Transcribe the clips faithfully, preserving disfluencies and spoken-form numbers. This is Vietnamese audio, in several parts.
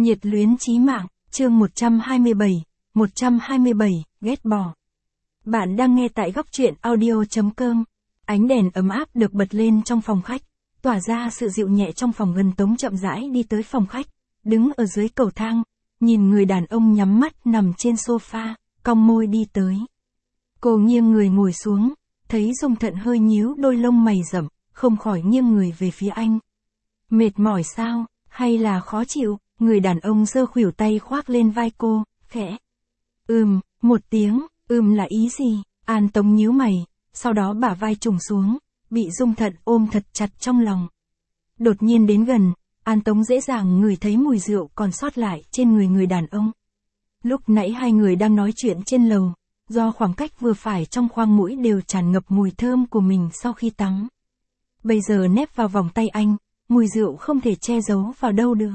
Nhiệt luyến chí mạng, chương một trăm hai mươi bảy, một trăm hai mươi bảy, ghét bỏ. Bạn đang nghe tại góc truyện audio chấm com. Ánh đèn ấm áp được bật lên trong phòng khách, tỏa ra sự dịu nhẹ trong phòng. Gần Tống chậm rãi đi tới phòng khách, đứng ở dưới cầu thang, nhìn người đàn ông nhắm mắt nằm trên sofa, cong môi đi tới. Cô nghiêng người ngồi xuống, thấy Dung Thận hơi nhíu đôi lông mày rậm, không khỏi nghiêng người về phía anh. Mệt mỏi sao, hay là khó chịu? Người đàn ông giơ khuỷu tay khoác lên vai cô, khẽ. Ừm, một tiếng, ừm là ý gì? An Tống nhíu mày, sau đó bả vai trùng xuống, bị Dung Thận ôm thật chặt trong lòng. Đột nhiên đến gần, An Tống dễ dàng ngửi thấy mùi rượu còn sót lại trên người người đàn ông. Lúc nãy hai người đang nói chuyện trên lầu, do khoảng cách vừa phải trong khoang mũi đều tràn ngập mùi thơm của mình sau khi tắm. Bây giờ nép vào vòng tay anh, mùi rượu không thể che giấu vào đâu được.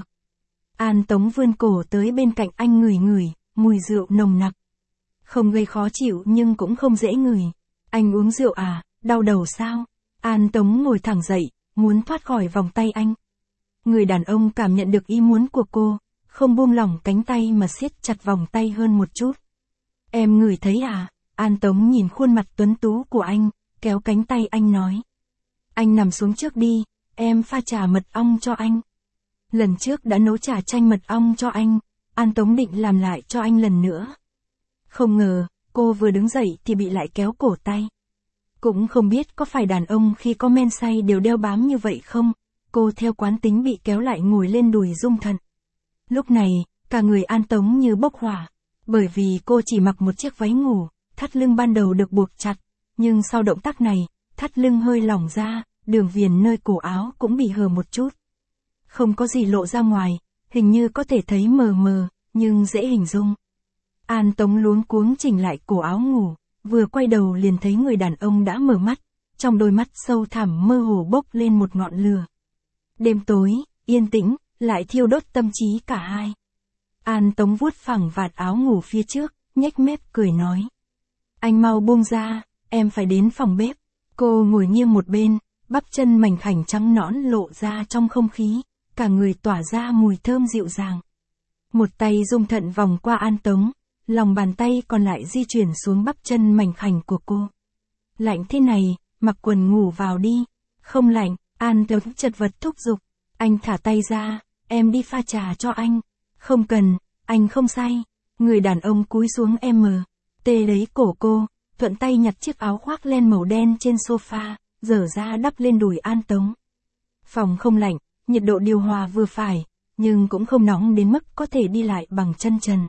An Tống vươn cổ tới bên cạnh anh ngửi ngửi, mùi rượu nồng nặc. Không gây khó chịu nhưng cũng không dễ ngửi. Anh uống rượu à, đau đầu sao? An Tống ngồi thẳng dậy, muốn thoát khỏi vòng tay anh. Người đàn ông cảm nhận được ý muốn của cô, không buông lỏng cánh tay mà siết chặt vòng tay hơn một chút. Em ngửi thấy à? An Tống nhìn khuôn mặt tuấn tú của anh, kéo cánh tay anh nói. Anh nằm xuống trước đi, em pha trà mật ong cho anh. Lần trước đã nấu trà chanh mật ong cho anh, An Tống định làm lại cho anh lần nữa. Không ngờ, cô vừa đứng dậy thì bị lại kéo cổ tay. Cũng không biết có phải đàn ông khi có men say đều đeo bám như vậy không, cô theo quán tính bị kéo lại ngồi lên đùi Dung Thận. Lúc này, cả người An Tống như bốc hỏa, bởi vì cô chỉ mặc một chiếc váy ngủ, thắt lưng ban đầu được buộc chặt, nhưng sau động tác này, thắt lưng hơi lỏng ra, đường viền nơi cổ áo cũng bị hở một chút. Không có gì lộ ra ngoài, hình như có thể thấy mờ mờ, nhưng dễ hình dung. An Tống luống cuống chỉnh lại cổ áo ngủ, vừa quay đầu liền thấy người đàn ông đã mở mắt, trong đôi mắt sâu thẳm mơ hồ bốc lên một ngọn lửa. Đêm tối, yên tĩnh, lại thiêu đốt tâm trí cả hai. An Tống vuốt phẳng vạt áo ngủ phía trước, nhếch mép cười nói. Anh mau buông ra, em phải đến phòng bếp. Cô ngồi nghiêng một bên, bắp chân mảnh khảnh trắng nõn lộ ra trong không khí, cả người tỏa ra mùi thơm dịu dàng. Một tay Dung Thận vòng qua An Tống, lòng bàn tay còn lại di chuyển xuống bắp chân mảnh khảnh của cô. Lạnh thế này, mặc quần ngủ vào đi. Không lạnh, An Tống chật vật thúc giục. Anh thả tay ra, em đi pha trà cho anh. Không cần, anh không say. Người đàn ông cúi xuống em mờ, tê lấy cổ cô, thuận tay nhặt chiếc áo khoác len màu đen trên sofa, dở ra đắp lên đùi An Tống. Phòng không lạnh, nhiệt độ điều hòa vừa phải, nhưng cũng không nóng đến mức có thể đi lại bằng chân trần.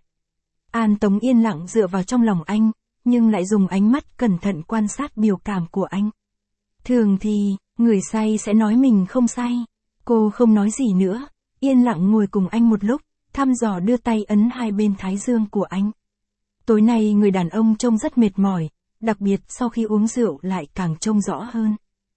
An Tống yên lặng dựa vào trong lòng anh, nhưng lại dùng ánh mắt cẩn thận quan sát biểu cảm của anh. Thường thì, người say sẽ nói mình không say. Cô không nói gì nữa, yên lặng ngồi cùng anh một lúc, thăm dò đưa tay ấn hai bên thái dương của anh. Tối nay người đàn ông trông rất mệt mỏi, đặc biệt sau khi uống rượu lại càng trông rõ hơn.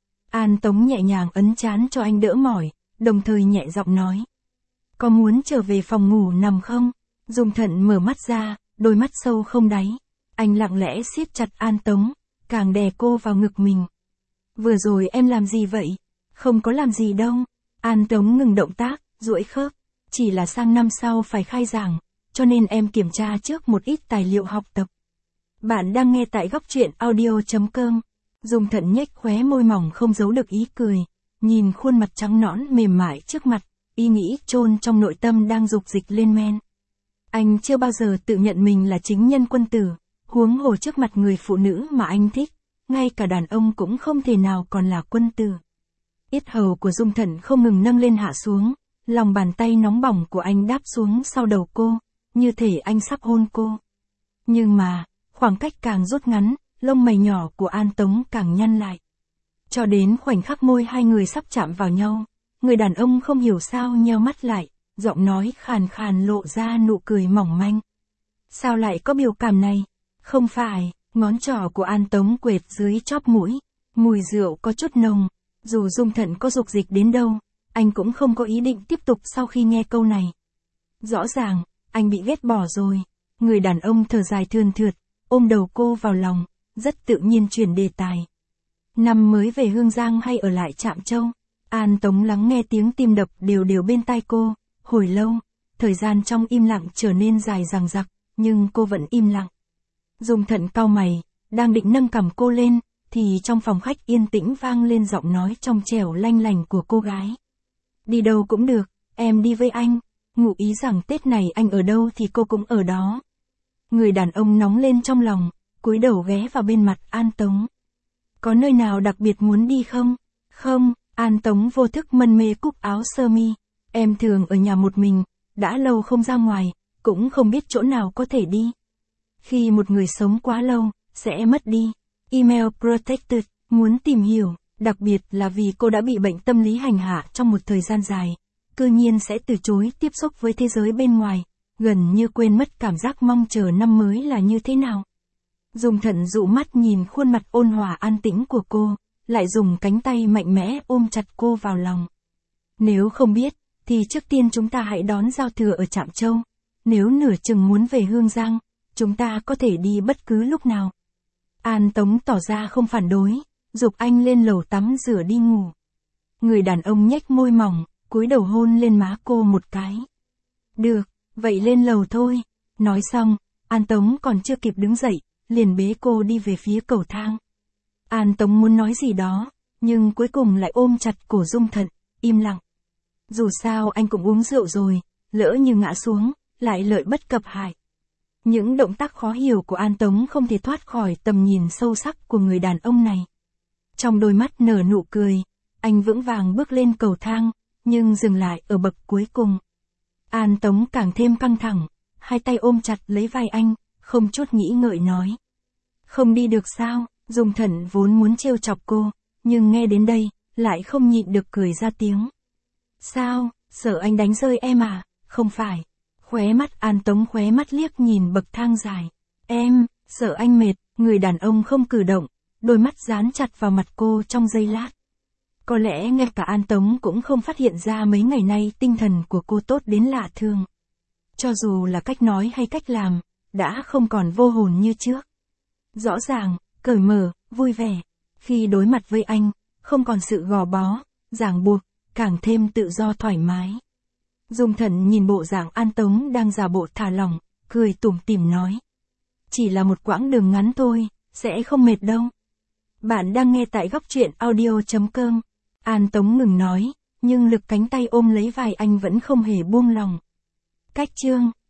An Tống nhẹ nhàng ấn trán cho anh đỡ mỏi, đồng thời nhẹ giọng nói. Có muốn trở về phòng ngủ nằm không? Dung Thận mở mắt ra, đôi mắt sâu không đáy. Anh lặng lẽ siết chặt An Tống, càng đè cô vào ngực mình. Vừa rồi em làm gì vậy? Không có làm gì đâu. An Tống ngừng động tác, duỗi khớp. Chỉ là sang năm sau phải khai giảng, cho nên em kiểm tra trước một ít tài liệu học tập. Bạn đang nghe tại góc truyện audio chấm com. Dung Thận nhếch khóe môi mỏng không giấu được ý cười, nhìn khuôn mặt trắng nõn mềm mại trước mặt, ý nghĩ chôn trong nội tâm đang dục dịch lên men. Anh chưa bao giờ tự nhận mình là chính nhân quân tử, huống hồ trước mặt người phụ nữ mà anh thích, ngay cả đàn ông cũng không thể nào còn là quân tử. Yết hầu của Dung Thận không ngừng nâng lên hạ xuống, lòng bàn tay nóng bỏng của anh đáp xuống sau đầu cô, như thể anh sắp hôn cô. Nhưng mà, khoảng cách càng rút ngắn, lông mày nhỏ của An Tống càng nhăn lại. Cho đến khoảnh khắc môi hai người sắp chạm vào nhau, người đàn ông không hiểu sao nheo mắt lại, giọng nói khàn khàn lộ ra nụ cười mỏng manh. Sao lại có biểu cảm này? Không phải, ngón trỏ của An Tống quệt dưới chóp mũi, mùi rượu có chút nồng, dù Dung Thận có dục dịch đến đâu, anh cũng không có ý định tiếp tục sau khi nghe câu này. Rõ ràng, anh bị ghét bỏ rồi. Người đàn ông thở dài thườn thượt, ôm đầu cô vào lòng, rất tự nhiên chuyển đề tài. Năm mới về Hương Giang hay ở lại Trạm Châu? An Tống lắng nghe tiếng tim đập đều đều bên tai cô, hồi lâu, thời gian trong im lặng trở nên dài dằng dặc, nhưng cô vẫn im lặng. Dung Thận cau mày, đang định nâng cằm cô lên, thì trong phòng khách yên tĩnh vang lên giọng nói trong trẻo lanh lành của cô gái. Đi đâu cũng được, em đi với anh, ngụ ý rằng Tết này anh ở đâu thì cô cũng ở đó. Người đàn ông nóng lên trong lòng, cúi đầu ghé vào bên mặt An Tống. Có nơi nào đặc biệt muốn đi không? Không, An Tống vô thức mân mê cúc áo sơ mi. Em thường ở nhà một mình, đã lâu không ra ngoài, cũng không biết chỗ nào có thể đi. Khi một người sống quá lâu, sẽ mất đi. Email protected, muốn tìm hiểu, đặc biệt là vì cô đã bị bệnh tâm lý hành hạ trong một thời gian dài. Cư nhiên sẽ từ chối tiếp xúc với thế giới bên ngoài, gần như quên mất cảm giác mong chờ năm mới là như thế nào. Dung Thận dụ mắt nhìn khuôn mặt ôn hòa an tĩnh của cô, lại dùng cánh tay mạnh mẽ ôm chặt cô vào lòng. Nếu không biết, thì trước tiên chúng ta hãy đón giao thừa ở Trạm Châu. Nếu nửa chừng muốn về Hương Giang, chúng ta có thể đi bất cứ lúc nào. An Tống tỏ ra không phản đối, giục anh lên lầu tắm rửa đi ngủ. Người đàn ông nhếch môi mỏng, cúi đầu hôn lên má cô một cái. Được, vậy lên lầu thôi. Nói xong, An Tống còn chưa kịp đứng dậy, liền bế cô đi về phía cầu thang. An Tống muốn nói gì đó, nhưng cuối cùng lại ôm chặt cổ Dung Thận, im lặng. Dù sao anh cũng uống rượu rồi, lỡ như ngã xuống, lại lợi bất cập hại. Những động tác khó hiểu của An Tống không thể thoát khỏi tầm nhìn sâu sắc của người đàn ông này. Trong đôi mắt nở nụ cười, anh vững vàng bước lên cầu thang, nhưng dừng lại ở bậc cuối cùng. An Tống càng thêm căng thẳng, hai tay ôm chặt lấy vai anh, không chút nghĩ ngợi nói. Không đi được sao? Dung Thận vốn muốn trêu chọc cô, nhưng nghe đến đây, lại không nhịn được cười ra tiếng. Sao, sợ anh đánh rơi em à? Không phải. Khóe mắt An Tống khóe mắt liếc nhìn bậc thang dài. Em, sợ anh mệt, người đàn ông không cử động, đôi mắt dán chặt vào mặt cô trong giây lát. Có lẽ ngay cả An Tống cũng không phát hiện ra mấy ngày nay tinh thần của cô tốt đến lạ thường. Cho dù là cách nói hay cách làm, đã không còn vô hồn như trước. Rõ ràng, cởi mở, vui vẻ. Khi đối mặt với anh, không còn sự gò bó, ràng buộc, càng thêm tự do thoải mái. Dung Thận nhìn bộ dạng An Tống đang giả bộ thả lỏng, cười tủm tỉm nói. Chỉ là một quãng đường ngắn thôi, sẽ không mệt đâu. Bạn đang nghe tại góc truyện audio chấm com. An Tống ngừng nói, nhưng lực cánh tay ôm lấy vai anh vẫn không hề buông lòng. Cách chương